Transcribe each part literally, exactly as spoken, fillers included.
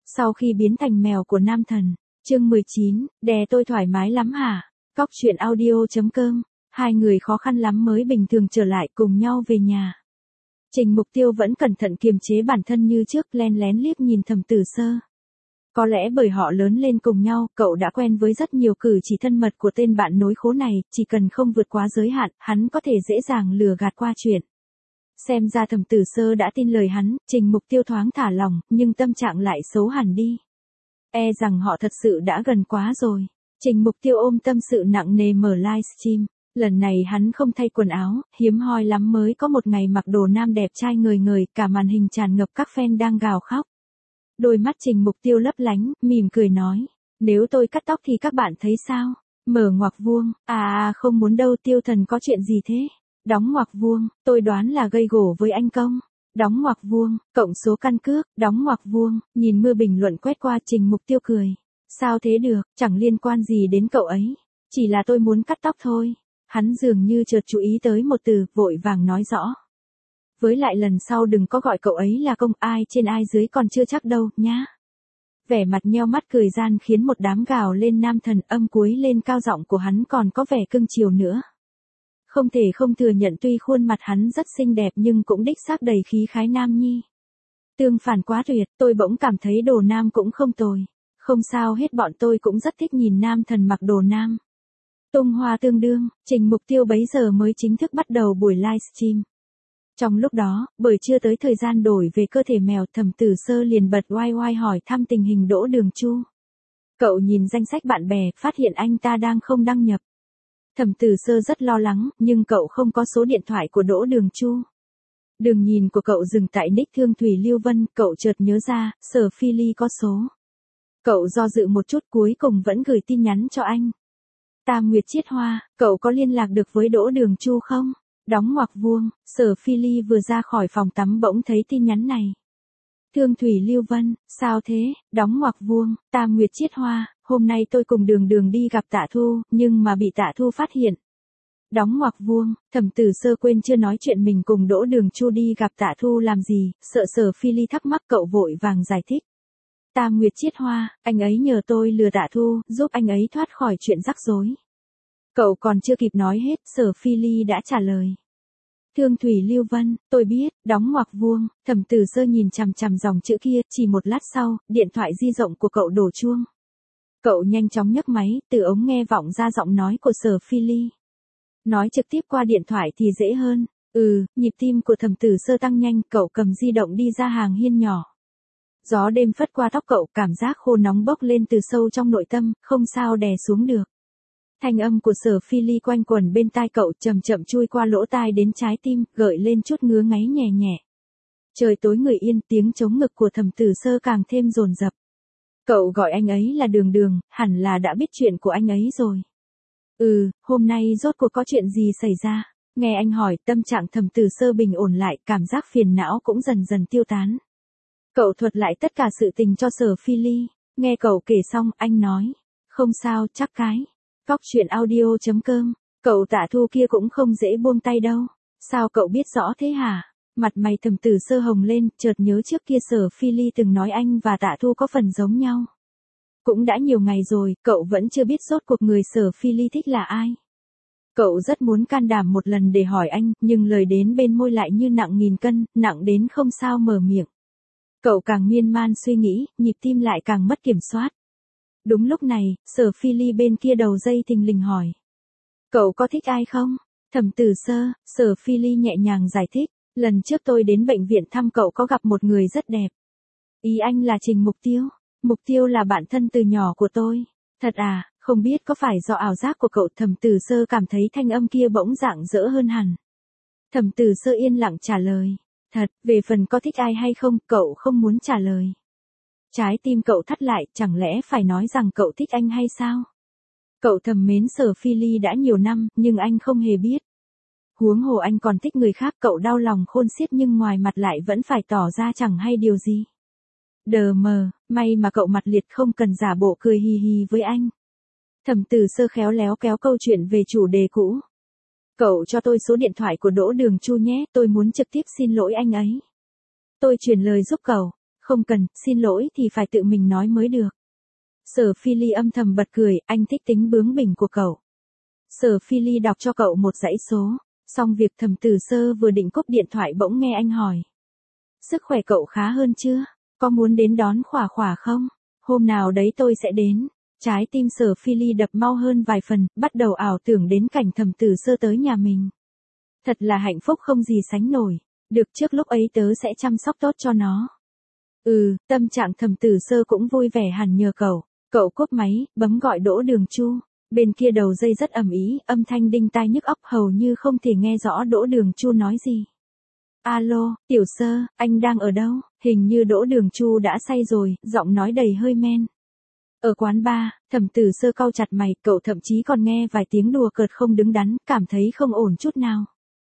Sau khi biến thành mèo của nam thần. Chương mười chín, đè tôi thoải mái lắm hả? Cóc truyện audio chấm com. Hai người khó khăn lắm mới bình thường trở lại cùng nhau về nhà. Trình Mục Tiêu vẫn cẩn thận kiềm chế bản thân như trước, len lén liếc nhìn Thẩm Tử Sơ. Có lẽ bởi họ lớn lên cùng nhau, cậu đã quen với rất nhiều cử chỉ thân mật của tên bạn nối khố này, chỉ cần không vượt quá giới hạn, hắn có thể dễ dàng lừa gạt qua chuyện. Xem ra Thẩm Tử Sơ đã tin lời hắn, Trình Mục Tiêu thoáng thả lòng, nhưng tâm trạng lại xấu hẳn đi. E rằng họ thật sự đã gần quá rồi. Trình Mục Tiêu ôm tâm sự nặng nề mở livestream. Lần này hắn không thay quần áo, hiếm hoi lắm mới có một ngày mặc đồ nam đẹp trai ngời ngời, cả màn hình tràn ngập các fan đang gào khóc. Đôi mắt Trình Mục Tiêu lấp lánh, mỉm cười nói, nếu tôi cắt tóc thì các bạn thấy sao? Mở ngoặc vuông, à không muốn đâu, Tiêu Thần có chuyện gì thế? Đóng ngoặc vuông, tôi đoán là gây gổ với anh Công. Đóng ngoặc vuông, cộng số căn cước, đóng ngoặc vuông, nhìn mưa bình luận quét qua, Trình Mục Tiêu cười. Sao thế được, chẳng liên quan gì đến cậu ấy. Chỉ là tôi muốn cắt tóc thôi. Hắn dường như chợt chú ý tới một từ, vội vàng nói rõ. Với lại lần sau đừng có gọi cậu ấy là Công, ai trên ai dưới còn chưa chắc đâu, nhá. Vẻ mặt nheo mắt cười gian khiến một đám gào lên nam thần, âm cuối lên cao giọng của hắn còn có vẻ cưng chiều nữa. Không thể không thừa nhận tuy khuôn mặt hắn rất xinh đẹp nhưng cũng đích xác đầy khí khái nam nhi. Tương phản quá tuyệt, tôi bỗng cảm thấy đồ nam cũng không tồi. Không sao hết, bọn tôi cũng rất thích nhìn nam thần mặc đồ nam. Tung hoa tương đương, Trình Mục Tiêu bấy giờ mới chính thức bắt đầu buổi livestream. Trong lúc đó, bởi chưa tới thời gian đổi về cơ thể mèo, Thẩm Tử Sơ liền bật oai oai hỏi thăm tình hình Đỗ Đường Chu. Cậu nhìn danh sách bạn bè, phát hiện anh ta đang không đăng nhập. Thẩm Tử Sơ rất lo lắng, nhưng cậu không có số điện thoại của Đỗ Đường Chu. Đường nhìn của cậu dừng tại nick Thương Thủy Lưu Vân, cậu chợt nhớ ra, Sở Phi Ly có số. Cậu do dự một chút cuối cùng vẫn gửi tin nhắn cho anh. Tam Nguyệt Chiết Hoa, cậu có liên lạc được với Đỗ Đường Chu không? Đóng ngoặc vuông, Sở Phi Ly vừa ra khỏi phòng tắm bỗng thấy tin nhắn này. Thương Thủy Lưu Vân, sao thế? Đóng ngoặc vuông, Tam Nguyệt Chiết Hoa, hôm nay tôi cùng Đường Đường đi gặp Tạ Thu, nhưng mà bị Tạ Thu phát hiện. Đóng ngoặc vuông, Thẩm Tử Sơ quên chưa nói chuyện mình cùng Đỗ Đường Chu đi gặp Tạ Thu làm gì, sợ Sở Phi Ly thắc mắc, cậu vội vàng giải thích. Tam Nguyệt Chiết Hoa, anh ấy nhờ tôi lừa Tạ Thu, giúp anh ấy thoát khỏi chuyện rắc rối. Cậu còn chưa kịp nói hết, Sở Phi Ly đã trả lời. Thương Thủy Lưu Vân, tôi biết, đóng ngoặc vuông, Thẩm Tử Sơ nhìn chằm chằm dòng chữ kia, chỉ một lát sau, điện thoại di động của cậu đổ chuông. Cậu nhanh chóng nhấc máy, từ ống nghe vọng ra giọng nói của Sở Phi Ly. Nói trực tiếp qua điện thoại thì dễ hơn. Ừ, nhịp tim của Thẩm Tử Sơ tăng nhanh, cậu cầm di động đi ra hàng hiên nhỏ. Gió đêm phất qua tóc cậu, cảm giác khô nóng bốc lên từ sâu trong nội tâm, không sao đè xuống được. Thanh âm của Sở Phi Ly quanh quẩn bên tai cậu, chậm chậm chui qua lỗ tai đến trái tim, gợi lên chút ngứa ngáy nhẹ nhẹ. Trời tối người yên, tiếng trống ngực của Thẩm Tử Sơ càng thêm dồn dập. Cậu gọi anh ấy là Đường Đường, hẳn là đã biết chuyện của anh ấy rồi. Ừ, hôm nay rốt cuộc có chuyện gì xảy ra? Nghe anh hỏi, tâm trạng Thẩm Tử Sơ bình ổn lại, cảm giác phiền não cũng dần dần tiêu tán. Cậu thuật lại tất cả sự tình cho Sở Phi Ly. Nghe cậu kể xong, anh nói. Không sao, chắc cái. Cóc truyện audio chấm com. Cậu Tạ Thu kia cũng không dễ buông tay đâu. Sao cậu biết rõ thế hả? Mặt mày Thẩm Tử Sơ hồng lên, chợt nhớ trước kia Sở Phi Ly từng nói anh và Tạ Thu có phần giống nhau. Cũng đã nhiều ngày rồi, cậu vẫn chưa biết rốt cuộc người Sở Phi Ly thích là ai. Cậu rất muốn can đảm một lần để hỏi anh, nhưng lời đến bên môi lại như nặng nghìn cân, nặng đến không sao mở miệng. Cậu càng miên man suy nghĩ, nhịp tim lại càng mất kiểm soát. Đúng lúc này, Sở Phi Ly bên kia đầu dây thình lình hỏi. Cậu có thích ai không? Thẩm Tử Sơ, Sở Phi Ly nhẹ nhàng giải thích. Lần trước tôi đến bệnh viện thăm cậu có gặp một người rất đẹp. Ý anh là Trình Mục Tiêu. Mục Tiêu là bạn thân từ nhỏ của tôi. Thật à, không biết có phải do ảo giác của cậu? Thẩm Tử Sơ cảm thấy thanh âm kia bỗng rạng rỡ hơn hẳn. Thẩm Tử Sơ yên lặng trả lời. Thật, về phần có thích ai hay không, cậu không muốn trả lời. Trái tim cậu thắt lại, chẳng lẽ phải nói rằng cậu thích anh hay sao? Cậu thầm mến Sở Phi Ly đã nhiều năm, nhưng anh không hề biết. Huống hồ anh còn thích người khác, cậu đau lòng khôn xiết nhưng ngoài mặt lại vẫn phải tỏ ra chẳng hay điều gì. Đờ mờ, may mà cậu mặt liệt không cần giả bộ cười hì hì với anh. Thẩm Tử Sơ khéo léo kéo câu chuyện về chủ đề cũ. Cậu cho tôi số điện thoại của Đỗ Đường Chu nhé, tôi muốn trực tiếp xin lỗi anh ấy. Tôi truyền lời giúp cậu. Không cần, xin lỗi thì phải tự mình nói mới được. Sở Phi Ly âm thầm bật cười, anh thích tính bướng bỉnh của cậu. Sở Phi Ly đọc cho cậu một dãy số, xong việc Thẩm Tử Sơ vừa định cúp điện thoại bỗng nghe anh hỏi. Sức khỏe cậu khá hơn chưa? Có muốn đến đón Khỏa Khỏa không? Hôm nào đấy tôi sẽ đến. Trái tim Sở Phi Ly đập mau hơn vài phần, bắt đầu ảo tưởng đến cảnh Thẩm Tử Sơ tới nhà mình. Thật là hạnh phúc không gì sánh nổi. Được, trước lúc ấy tớ sẽ chăm sóc tốt cho nó. Ừ, tâm trạng Thẩm Tử Sơ cũng vui vẻ hẳn nhờ cậu. Cậu cúp máy, bấm gọi Đỗ Đường Chu. Bên kia đầu dây rất ầm ĩ, âm thanh đinh tai nhức óc, hầu như không thể nghe rõ Đỗ Đường Chu nói gì. Alo, Tiểu Sơ, anh đang ở đâu? Hình như Đỗ Đường Chu đã say rồi, giọng nói đầy hơi men. Ở quán bar. Thẩm Tử Sơ cau chặt mày, cậu thậm chí còn nghe vài tiếng đùa cợt không đứng đắn, cảm thấy không ổn chút nào.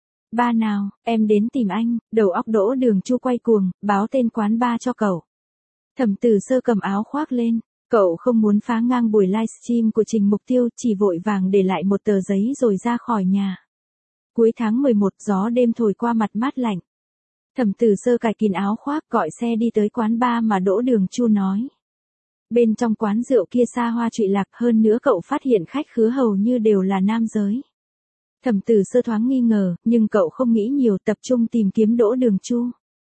Ba nào, em đến tìm anh. Đầu óc Đỗ Đường Chu quay cuồng, báo tên quán bar cho cậu. Thẩm Tử Sơ cầm áo khoác lên. Cậu không muốn phá ngang buổi livestream của Trình Mục Tiêu, chỉ vội vàng để lại một tờ giấy rồi ra khỏi nhà. Cuối tháng mười một, gió đêm thổi qua mặt mát lạnh. Thẩm Tử Sơ cài kín áo khoác, gọi xe đi tới quán bar mà Đỗ Đường Chu nói. Bên trong quán rượu kia xa hoa trụy lạc, hơn nữa cậu phát hiện khách khứa hầu như đều là nam giới. Thẩm Tử Sơ thoáng nghi ngờ, nhưng cậu không nghĩ nhiều, tập trung tìm kiếm Đỗ Đường Chu.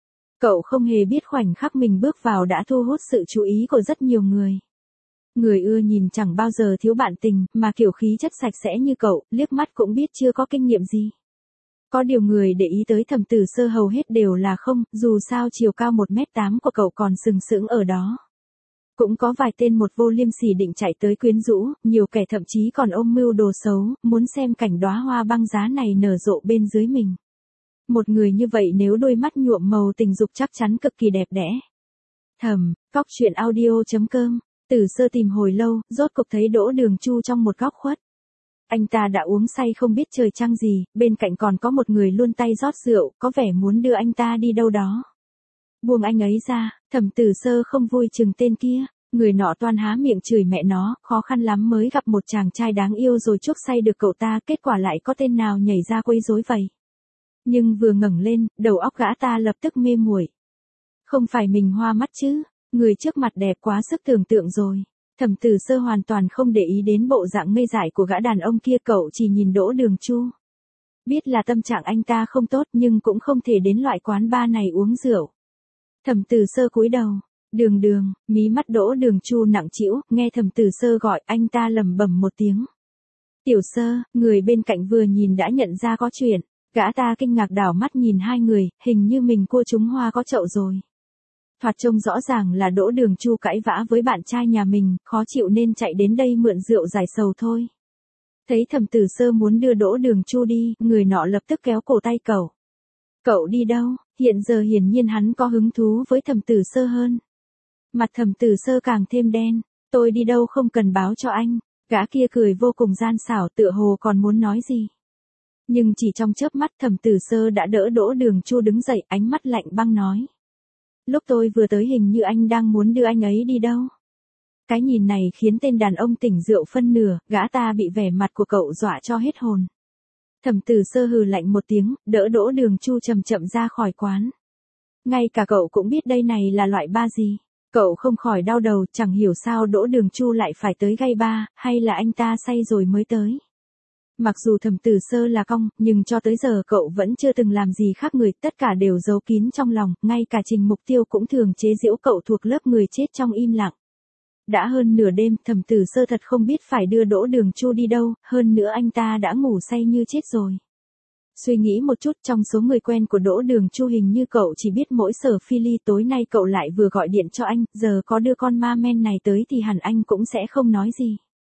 Cậu không hề biết khoảnh khắc mình bước vào đã thu hút sự chú ý của rất nhiều người. Người ưa nhìn chẳng bao giờ thiếu bạn tình, mà kiểu khí chất sạch sẽ như cậu, liếc mắt cũng biết chưa có kinh nghiệm gì. Có điều người để ý tới Thẩm Tử Sơ hầu hết đều là không, dù sao chiều cao một mét tám của cậu còn sừng sững ở đó. Cũng có vài tên một vô liêm sỉ định chạy tới quyến rũ, nhiều kẻ thậm chí còn ôm mưu đồ xấu, muốn xem cảnh đóa hoa băng giá này nở rộ bên dưới mình. Một người như vậy nếu đôi mắt nhuộm màu tình dục chắc chắn cực kỳ đẹp đẽ. Thầm, cóc truyện audio chấm com. Tử Sơ tìm hồi lâu, rốt cục thấy Đỗ Đường Chu trong một góc khuất. Anh ta đã uống say không biết trời trăng gì, bên cạnh còn có một người luôn tay rót rượu, có vẻ muốn đưa anh ta đi đâu đó. Buông anh ấy ra, Thẩm Tử Sơ không vui chừng tên kia, người nọ toan há miệng chửi mẹ nó, khó khăn lắm mới gặp một chàng trai đáng yêu rồi chuốc say được cậu ta, kết quả lại có tên nào nhảy ra quấy rối vậy. Nhưng vừa ngẩng lên, đầu óc gã ta lập tức mê muội. Không phải mình hoa mắt chứ, người trước mặt đẹp quá sức tưởng tượng rồi. Thẩm Tử Sơ hoàn toàn không để ý đến bộ dạng ngây dại của gã đàn ông kia, cậu chỉ nhìn Đỗ Đường Chu. Biết là tâm trạng anh ta không tốt nhưng cũng không thể đến loại quán bar này uống rượu. Thẩm Tử Sơ cúi đầu, Đường Đường, mí mắt Đỗ Đường Chu nặng trĩu, nghe Thẩm Tử Sơ gọi anh ta lẩm bẩm một tiếng. Tiểu Sơ, người bên cạnh vừa nhìn đã nhận ra có chuyện, gã ta kinh ngạc đảo mắt nhìn hai người, hình như mình cua trúng hoa có chậu rồi. Thoạt trông rõ ràng là Đỗ Đường Chu cãi vã với bạn trai nhà mình, khó chịu nên chạy đến đây mượn rượu giải sầu thôi. Thấy Thẩm Tử Sơ muốn đưa Đỗ Đường Chu đi, người nọ lập tức kéo cổ tay cậu. Cậu đi đâu? Hiện giờ hiển nhiên hắn có hứng thú với Thẩm Tử Sơ hơn. Mặt Thẩm Tử Sơ càng thêm đen. Tôi đi đâu không cần báo cho anh. Gã kia cười vô cùng gian xảo, tựa hồ còn muốn nói gì. Nhưng chỉ trong chớp mắt Thẩm Tử Sơ đã đỡ Đỗ Đường Chu đứng dậy, ánh mắt lạnh băng nói. Lúc tôi vừa tới hình như anh đang muốn đưa anh ấy đi đâu. Cái nhìn này khiến tên đàn ông tỉnh rượu phân nửa, gã ta bị vẻ mặt của cậu dọa cho hết hồn. Thẩm Tử Sơ hừ lạnh một tiếng, đỡ Đỗ Đường Chu chậm chậm ra khỏi quán. Ngay cả cậu cũng biết đây này là loại bar gì. Cậu không khỏi đau đầu, chẳng hiểu sao Đỗ Đường Chu lại phải tới gay bar, hay là anh ta say rồi mới tới. Mặc dù Thẩm Tử Sơ là cong, nhưng cho tới giờ cậu vẫn chưa từng làm gì khác người, tất cả đều giấu kín trong lòng, ngay cả Trình Mục Tiêu cũng thường chế giễu cậu thuộc lớp người chết trong im lặng. Đã hơn nửa đêm, Thẩm Tử Sơ thật không biết phải đưa Đỗ Đường Chu đi đâu, hơn nữa anh ta đã ngủ say như chết rồi. Suy nghĩ một chút, trong số người quen của Đỗ Đường Chu hình như cậu chỉ biết mỗi Sở Phi Ly, tối nay cậu lại vừa gọi điện cho anh, giờ có đưa con ma men này tới thì hẳn anh cũng sẽ không nói gì.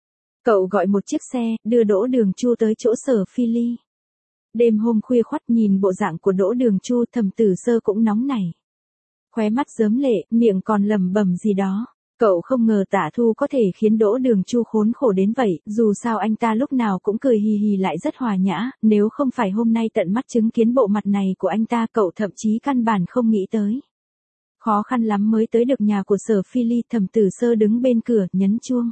Cậu gọi một chiếc xe, đưa Đỗ Đường Chu tới chỗ Sở Phi Ly. Đêm hôm khuya khoắt nhìn bộ dạng của Đỗ Đường Chu, Thẩm Tử Sơ cũng nóng nảy. Khóe mắt rớm lệ, miệng còn lẩm bẩm gì đó. Cậu không ngờ Tả Thu có thể khiến Đỗ Đường Chu khốn khổ đến vậy, dù sao anh ta lúc nào cũng cười hì hì lại rất hòa nhã, nếu không phải hôm nay tận mắt chứng kiến bộ mặt này của anh ta cậu thậm chí căn bản không nghĩ tới. Khó khăn lắm mới tới được nhà của Sở Phi Ly, Thẩm Tử Sơ đứng bên cửa, nhấn chuông.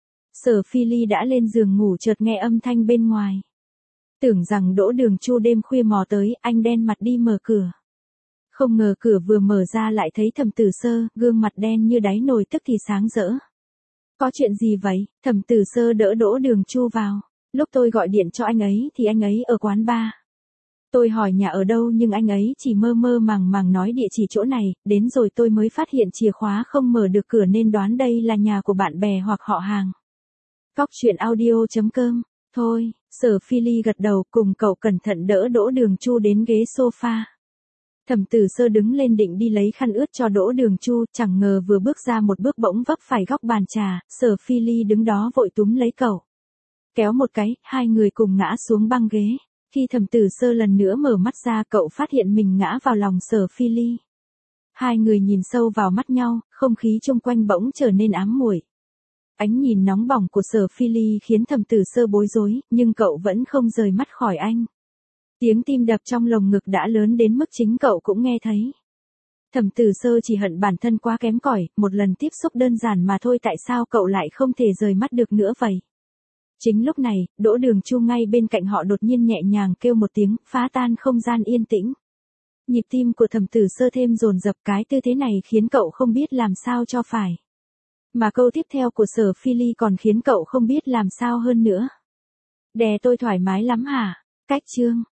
Sở Phi Ly đã lên giường ngủ, chợt nghe âm thanh bên ngoài. Tưởng rằng Đỗ Đường Chu đêm khuya mò tới, anh đen mặt đi mở cửa. Không ngờ cửa vừa mở ra lại thấy Thẩm Tử Sơ, gương mặt đen như đáy nồi tức thì sáng rỡ. Có chuyện gì vậy? Thẩm Tử Sơ đỡ Đỗ Đường Chu vào. Lúc tôi gọi điện cho anh ấy thì anh ấy ở quán bar. Tôi hỏi nhà ở đâu nhưng anh ấy chỉ mơ mơ màng màng nói địa chỉ chỗ này, đến rồi tôi mới phát hiện chìa khóa không mở được cửa nên đoán đây là nhà của bạn bè hoặc họ hàng. Cóc truyện audio chấm com. Thôi, Sở Phi Ly gật đầu cùng cậu cẩn thận đỡ Đỗ Đường Chu đến ghế sofa. Thẩm Tử Sơ đứng lên định đi lấy khăn ướt cho Đỗ Đường Chu, chẳng ngờ vừa bước ra một bước bỗng vấp phải góc bàn trà, Sở Phi Ly đứng đó vội túm lấy cậu. Kéo một cái, hai người cùng ngã xuống băng ghế. Khi Thẩm Tử Sơ lần nữa mở mắt ra cậu phát hiện mình ngã vào lòng Sở Phi Ly. Hai người nhìn sâu vào mắt nhau, không khí chung quanh bỗng trở nên ám muội. Ánh nhìn nóng bỏng của Sở Phi Ly khiến Thẩm Tử Sơ bối rối, nhưng cậu vẫn không rời mắt khỏi anh. Tiếng tim đập trong lồng ngực đã lớn đến mức chính cậu cũng nghe thấy. Thẩm Tử Sơ chỉ hận bản thân quá kém cỏi, một lần tiếp xúc đơn giản mà thôi tại sao cậu lại không thể rời mắt được nữa vậy. Chính lúc này, Đỗ Đường Chu ngay bên cạnh họ đột nhiên nhẹ nhàng kêu một tiếng, phá tan không gian yên tĩnh. Nhịp tim của Thẩm Tử Sơ thêm dồn dập, cái tư thế này khiến cậu không biết làm sao cho phải. Mà câu tiếp theo của Sở Phi Ly còn khiến cậu không biết làm sao hơn nữa. Đè tôi thoải mái lắm hả? Cách chương